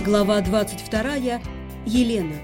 Глава 22. Елена.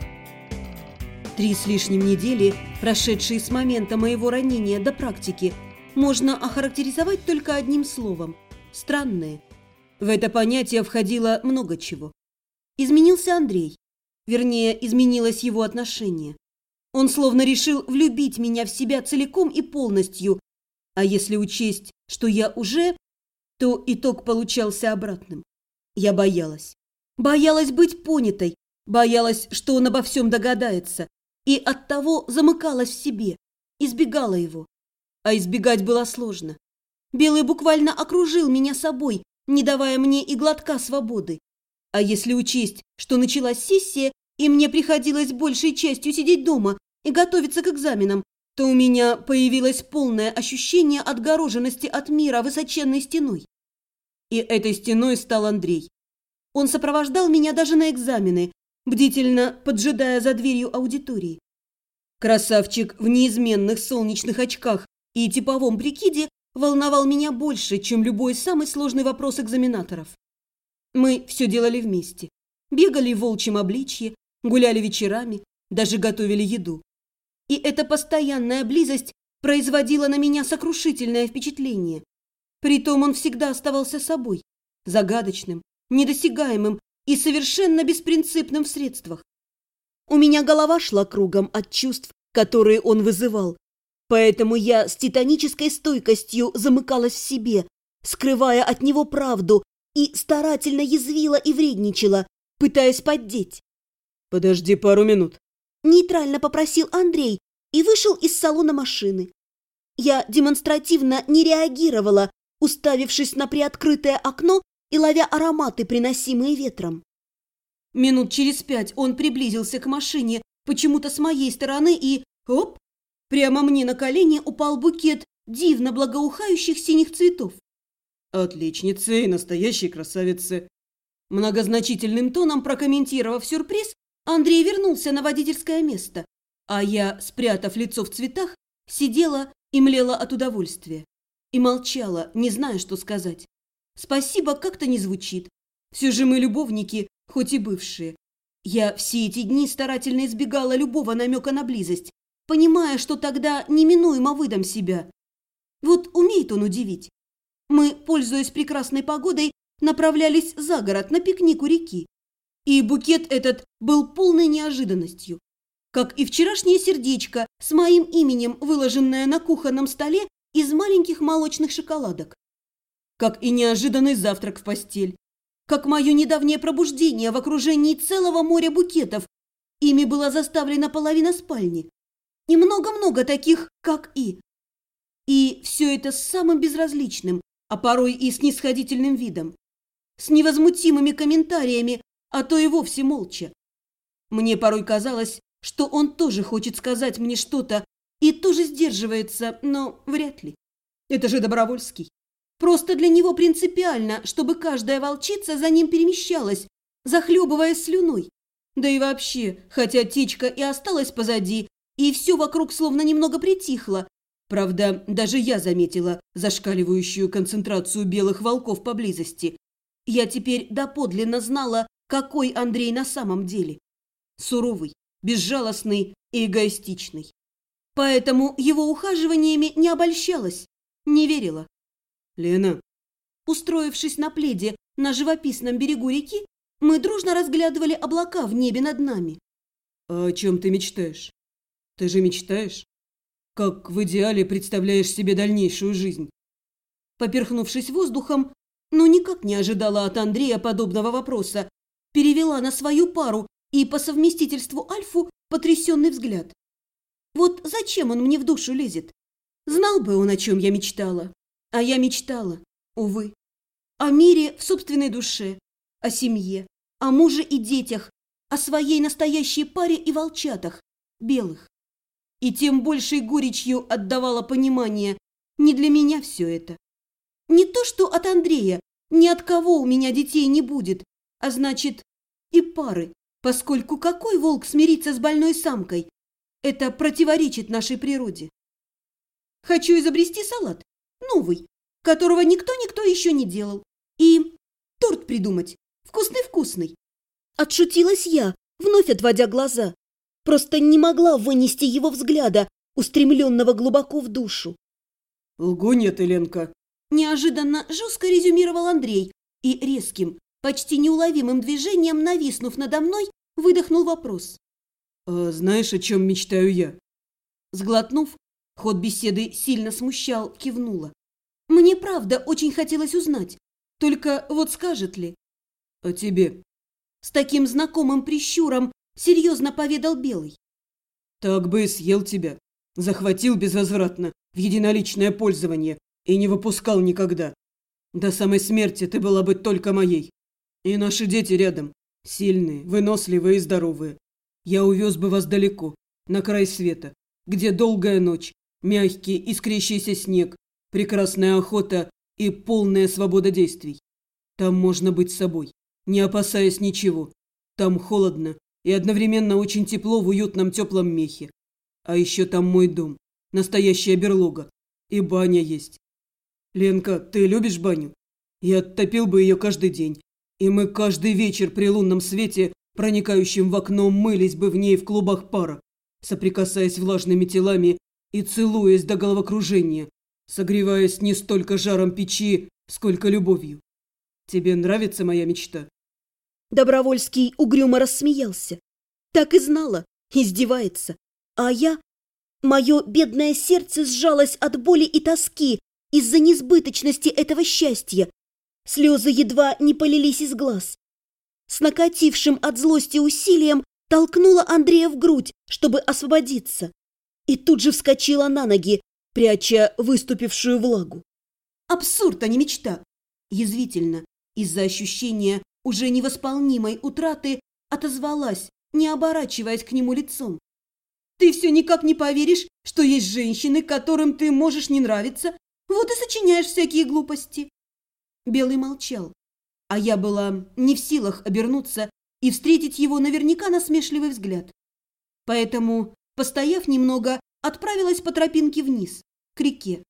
3 с лишним недели, прошедшие с момента моего ранения до практики, можно охарактеризовать только одним словом – странные. В это понятие входило много чего. Изменился Андрей. Вернее, изменилось его отношение. Он словно решил влюбить меня в себя целиком и полностью, а если учесть, что я уже, то итог получался обратным. Я боялась. Боялась быть понятой, боялась, что он обо всем догадается, и оттого замыкалась в себе, избегала его. А избегать было сложно. Белый буквально окружил меня собой, не давая мне и глотка свободы. А если учесть, что началась сессия, и мне приходилось большей частью сидеть дома и готовиться к экзаменам, то у меня появилось полное ощущение отгороженности от мира высоченной стеной. И этой стеной стал Андрей. Он сопровождал меня даже на экзамены, бдительно поджидая за дверью аудитории. Красавчик в неизменных солнечных очках и типовом прикиде волновал меня больше, чем любой самый сложный вопрос экзаменаторов. Мы все делали вместе. Бегали в волчьем обличье, гуляли вечерами, даже готовили еду. И эта постоянная близость производила на меня сокрушительное впечатление. Притом он всегда оставался собой, загадочным, недосягаемым и совершенно беспринципным в средствах. У меня голова шла кругом от чувств, которые он вызывал, поэтому я с титанической стойкостью замыкалась в себе, скрывая от него правду, и старательно язвила и вредничала, пытаясь поддеть. «Подожди пару минут», – нейтрально попросил Андрей и вышел из салона машины. Я демонстративно не реагировала, уставившись на приоткрытое окно и ловя ароматы, приносимые ветром. Минут через 5 он приблизился к машине, почему-то с моей стороны, и, оп, прямо мне на колени упал букет дивно благоухающих синих цветов. «Отличницы и настоящие красавицы». Многозначительным тоном прокомментировав сюрприз, Андрей вернулся на водительское место, а я, спрятав лицо в цветах, сидела и млела от удовольствия. И молчала, не зная, что сказать. Спасибо как-то не звучит. Все же мы любовники, хоть и бывшие. Я все эти дни старательно избегала любого намека на близость, понимая, что тогда неминуемо выдам себя. Вот умеет он удивить. Мы, пользуясь прекрасной погодой, направлялись за город на пикник у реки. И букет этот был полной неожиданностью. Как и вчерашнее сердечко с моим именем, выложенное на кухонном столе из маленьких молочных шоколадок. Как и неожиданный завтрак в постель. Как мое недавнее пробуждение в окружении целого моря букетов. Ими была заставлена половина спальни. И много-много таких, как и. И все это с самым безразличным, а порой и снисходительным видом. С невозмутимыми комментариями, а то и вовсе молча. Мне порой казалось, что он тоже хочет сказать мне что-то и тоже сдерживается, но вряд ли. Это же Добровольский. Просто для него принципиально, чтобы каждая волчица за ним перемещалась, захлебываясь слюной. Да и вообще, хотя течка и осталась позади, и все вокруг словно немного притихло. Правда, даже я заметила зашкаливающую концентрацию белых волков поблизости. Я теперь доподлинно знала, какой Андрей на самом деле. Суровый, безжалостный и эгоистичный. Поэтому его ухаживаниями не обольщалась, не верила. «Лена». Устроившись на пледе на живописном берегу реки, мы дружно разглядывали облака в небе над нами. «А о чем ты мечтаешь? Ты же мечтаешь? Как в идеале представляешь себе дальнейшую жизнь?» Поперхнувшись воздухом, но никак не ожидала от Андрея подобного вопроса, перевела на свою пару и по совместительству Альфу потрясенный взгляд. Вот зачем он мне в душу лезет? Знал бы он, о чем я мечтала. А я мечтала, увы, о мире в собственной душе, о семье, о муже и детях, о своей настоящей паре и волчатах, белых. И тем большей горечью отдавала понимание, не для меня все это. Не то, что от Андрея, ни от кого у меня детей не будет, а значит и пары, поскольку какой волк смирится с больной самкой? Это противоречит нашей природе. Хочу изобрести салат. Новый, которого никто еще не делал. И торт придумать. Вкусный-вкусный. Отшутилась я, вновь отводя глаза. Просто не могла вынести его взгляда, устремленного глубоко в душу. «Лгунья ты, Ленка!» Неожиданно жестко резюмировал Андрей и резким, почти неуловимым движением, нависнув надо мной, выдохнул вопрос. «А знаешь, о чем мечтаю я?» Сглотнув, ход беседы сильно смущал, кивнула. Мне правда очень хотелось узнать, только вот скажет ли. «О тебе». С таким знакомым прищуром серьезно поведал Белый. «Так бы и съел тебя. Захватил безвозвратно, в единоличное пользование, и не выпускал никогда. До самой смерти ты была бы только моей. И наши дети рядом, сильные, выносливые и здоровые. Я увез бы вас далеко, на край света, где долгая ночь, мягкий искрящийся снег, прекрасная охота и полная свобода действий. Там можно быть собой, не опасаясь ничего. Там холодно и одновременно очень тепло в уютном теплом мехе. А еще там мой дом, настоящая берлога, и баня есть. Ленка, ты любишь баню? Я оттопил бы ее каждый день, и мы каждый вечер при лунном свете, проникающем в окно, мылись бы в ней в клубах пара, соприкасаясь влажными телами и целуясь до головокружения, согреваясь не столько жаром печи, сколько любовью. Тебе нравится моя мечта?» Добровольский угрюмо рассмеялся. Так и знала, издевается. А я... Мое бедное сердце сжалось от боли и тоски из-за несбыточности этого счастья. Слезы едва не полились из глаз. С накатившим от злости усилием толкнула Андрея в грудь, чтобы освободиться. И тут же вскочила на ноги, пряча выступившую влагу. Абсурд, а не мечта. Язвительно, из-за ощущения уже невосполнимой утраты, отозвалась, не оборачиваясь к нему лицом. Ты все никак не поверишь, что есть женщины, которым ты можешь не нравиться, вот и сочиняешь всякие глупости. Белый молчал, а я была не в силах обернуться и встретить его наверняка насмешливый взгляд. Поэтому, постояв немного, отправилась по тропинке вниз, к реке.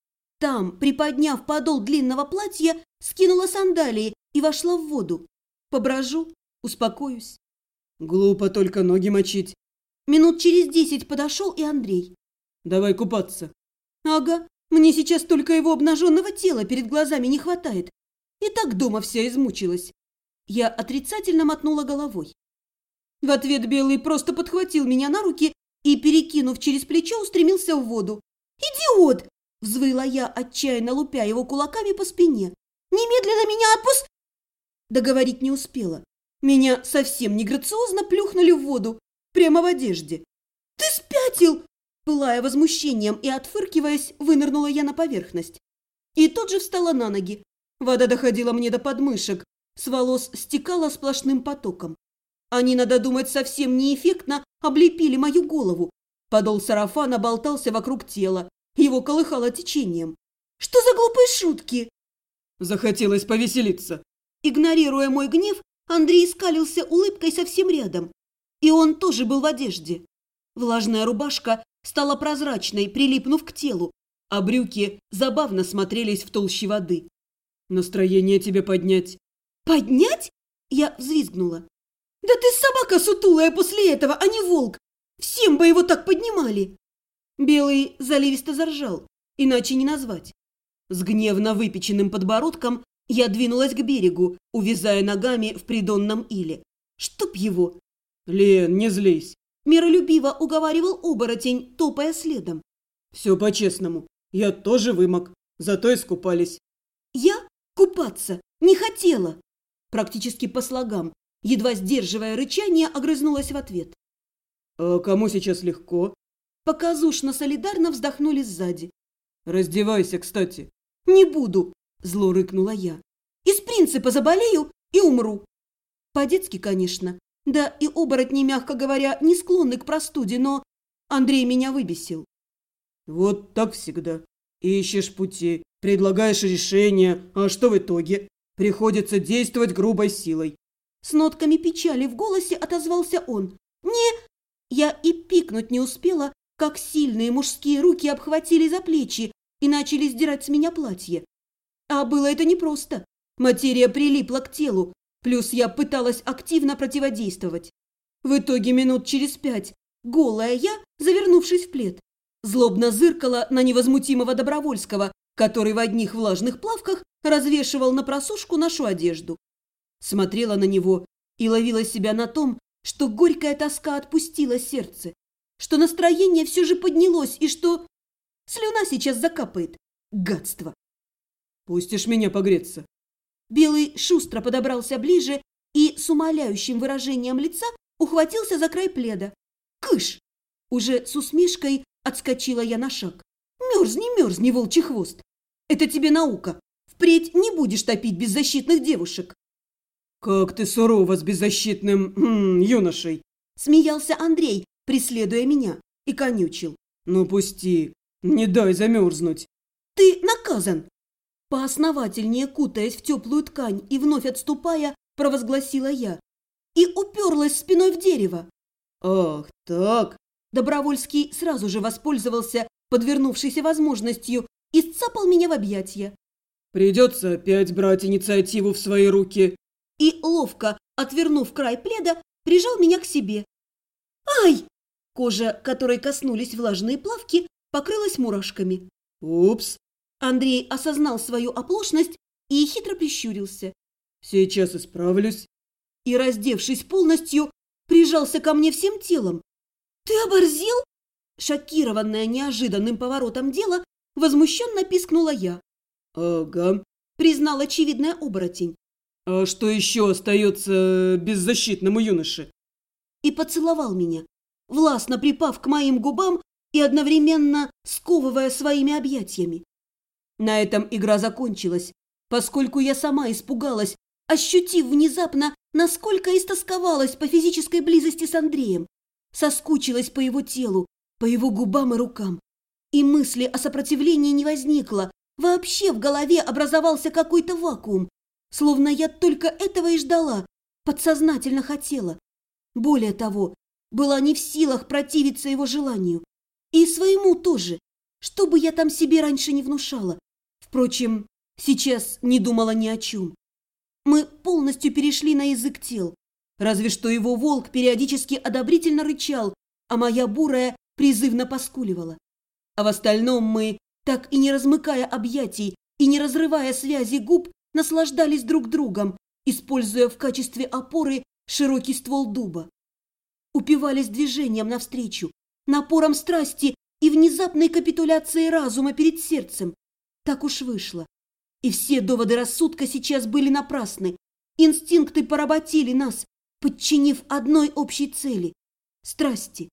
Там, приподняв подол длинного платья, скинула сандалии и вошла в воду. Поброжу, успокоюсь. «Глупо только ноги мочить». Минут через 10 подошел и Андрей. «Давай купаться». «Ага, мне сейчас только его обнаженного тела перед глазами не хватает. И так дома вся измучилась». Я отрицательно мотнула головой. В ответ Белый просто подхватил меня на руки и, перекинув через плечо, устремился в воду. «Идиот!» – взвыла я, отчаянно лупя его кулаками по спине. «Немедленно меня отпуск...» Договорить не успела. Меня совсем неграциозно плюхнули в воду, прямо в одежде. «Ты спятил!» Пылая возмущением и отфыркиваясь, вынырнула я на поверхность. И тут же встала на ноги. Вода доходила мне до подмышек, с волос стекала сплошным потоком. Они, надо думать, совсем неэффектно облепили мою голову. Подол сарафана болтался вокруг тела, его колыхало течением. «Что за глупые шутки?» Захотелось повеселиться. Игнорируя мой гнев, Андрей скалился улыбкой совсем рядом. И он тоже был в одежде. Влажная рубашка стала прозрачной, прилипнув к телу, а брюки забавно смотрелись в толще воды. «Настроение тебе поднять». «Поднять?» Я взвизгнула. «Да ты собака сутулая после этого, а не волк! Всем бы его так поднимали!» Белый заливисто заржал, иначе не назвать. С гневно выпеченным подбородком я двинулась к берегу, увязая ногами в придонном иле. «Чтоб его!» «Лен, не злись!» Миролюбиво уговаривал оборотень, топая следом. «Все по-честному. Я тоже вымок, зато искупались». «Я купаться не хотела!» Практически по слогам, едва сдерживая рычание, огрызнулась в ответ. «А кому сейчас легко?» Показушно-солидарно вздохнули сзади. «Раздевайся, кстати». «Не буду!» – зло рыкнула я. «Из принципа заболею и умру». По-детски, конечно. Да и оборотни, мягко говоря, не склонны к простуде, но Андрей меня выбесил. «Вот так всегда. Ищешь пути, предлагаешь решения, а что в итоге? Приходится действовать грубой силой». С нотками печали в голосе отозвался он. «Не...» Я и пикнуть не успела, как сильные мужские руки обхватили за плечи и начали сдирать с меня платье. А было это непросто. Материя прилипла к телу, Плюс я пыталась активно противодействовать. В итоге минут через 5 голая я, завернувшись в плед, злобно зыркала на невозмутимого Добровольского, который в одних влажных плавках развешивал на просушку нашу одежду. Смотрела на него и ловила себя на том, что горькая тоска отпустила сердце, что настроение все же поднялось и что слюна сейчас закапает. Гадство! «Пустишь меня погреться?» Белый шустро подобрался ближе и с умоляющим выражением лица ухватился за край пледа. «Кыш!» Уже с усмешкой отскочила я на шаг. Мерзни, волчий хвост! Это тебе наука. Впредь не будешь топить беззащитных девушек!» «Как ты сурова с беззащитным юношей!» Смеялся Андрей, преследуя меня, и конючил. «Ну пусти, не дай замерзнуть!» «Ты наказан!» Поосновательнее кутаясь в теплую ткань и вновь отступая, провозгласила я. И уперлась спиной в дерево. «Ах, так!» Добровольский сразу же воспользовался подвернувшейся возможностью и сцапал меня в объятья. «Придется опять брать инициативу в свои руки!» И, ловко отвернув край пледа, прижал меня к себе. «Ай!» Кожа, которой коснулись влажные плавки, покрылась мурашками. «Упс!» Андрей осознал свою оплошность и хитро прищурился. «Сейчас исправлюсь!» И, раздевшись полностью, прижался ко мне всем телом. «Ты оборзел?» Шокированная неожиданным поворотом дела, возмущенно пискнула я. «Ага», — признал очевидный оборотень. «А что еще остается беззащитному юноше?» И поцеловал меня, властно припав к моим губам и одновременно сковывая своими объятиями. На этом игра закончилась, поскольку я сама испугалась, ощутив внезапно, насколько истосковалась по физической близости с Андреем, соскучилась по его телу, по его губам и рукам. И мысли о сопротивлении не возникло, вообще в голове образовался какой-то вакуум, словно я только этого и ждала, подсознательно хотела. Более того, была не в силах противиться его желанию. И своему тоже, что бы я там себе раньше не внушала. Впрочем, сейчас не думала ни о чем. Мы полностью перешли на язык тел, разве что его волк периодически одобрительно рычал, а моя бурая призывно поскуливала. А в остальном мы, так и не размыкая объятий и не разрывая связи губ, наслаждались друг другом, используя в качестве опоры широкий ствол дуба. Упивались движением навстречу, напором страсти и внезапной капитуляцией разума перед сердцем. Так уж вышло. И все доводы рассудка сейчас были напрасны. Инстинкты поработили нас, подчинив одной общей цели – страсти.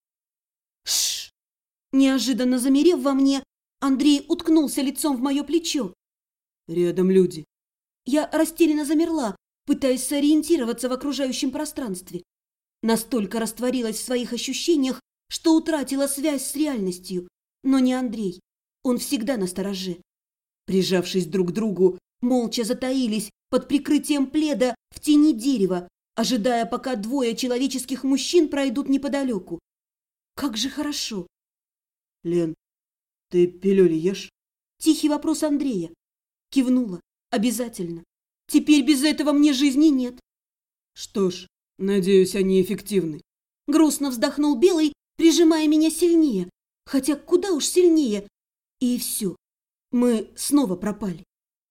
Шш! Неожиданно замерев во мне, Андрей уткнулся лицом в мое плечо. «Рядом люди». Я растерянно замерла, пытаясь сориентироваться в окружающем пространстве. Настолько растворилась в своих ощущениях, что утратила связь с реальностью. Но не Андрей. Он всегда настороже. Прижавшись друг к другу, молча затаились под прикрытием пледа в тени дерева, ожидая, пока двое человеческих мужчин пройдут неподалеку. Как же хорошо! «Лен, ты пилюли ешь?» Тихий вопрос Андрея. Кивнула. Обязательно. Теперь без этого мне жизни нет. «Что ж, надеюсь, они эффективны». Грустно вздохнул Белый, прижимая меня сильнее. Хотя куда уж сильнее. И все. Мы снова пропали.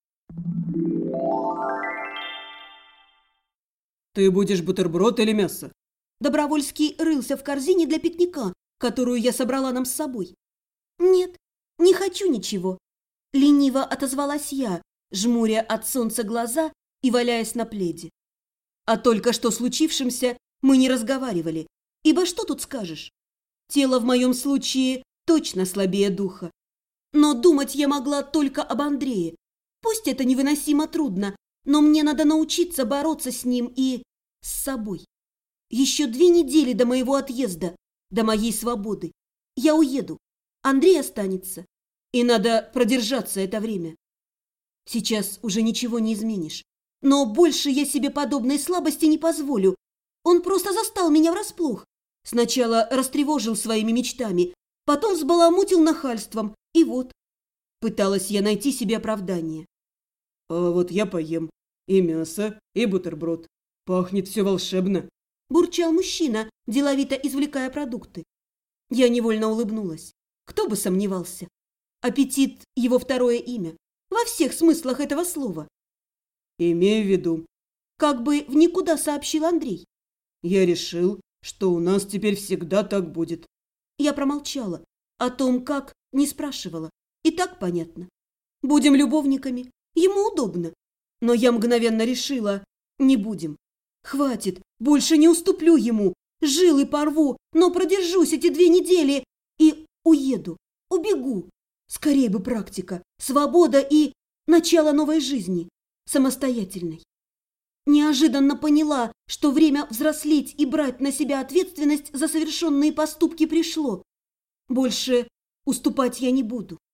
«Ты будешь бутерброд или мясо?» Добровольский рылся в корзине для пикника, которую я собрала нам с собой. «Нет, не хочу ничего», – лениво отозвалась я, жмуря от солнца глаза и валяясь на пледе. О только что случившемся мы не разговаривали, ибо что тут скажешь? Тело в моем случае точно слабее духа. Но думать я могла только об Андрее. Пусть это невыносимо трудно, но мне надо научиться бороться с ним и с собой. Еще 2 недели до моего отъезда, до моей свободы. Я уеду, Андрей останется. И надо продержаться это время. Сейчас уже ничего не изменишь. Но больше я себе подобной слабости не позволю. Он просто застал меня врасплох. Сначала растревожил своими мечтами, потом взбаламутил нахальством. И вот, пыталась я найти себе оправдание. «А вот я поем и мясо, и бутерброд. Пахнет все волшебно. Бурчал мужчина, деловито извлекая продукты. Я невольно улыбнулась. Кто бы сомневался. Аппетит – его второе имя. Во всех смыслах этого слова. Имею в виду, Как бы в никуда сообщил Андрей. я решил, что у нас теперь всегда так будет. Я промолчала. О том, как, не спрашивала. И так понятно. Будем любовниками. Ему удобно. Но я мгновенно решила – не будем. Хватит, больше не уступлю ему. Жилы порву, но продержусь эти 2 недели и уеду, убегу. Скорее бы практика, свобода и начало новой жизни, самостоятельной. Неожиданно поняла, что время взрослеть и брать на себя ответственность за совершенные поступки пришло. Больше уступать я не буду.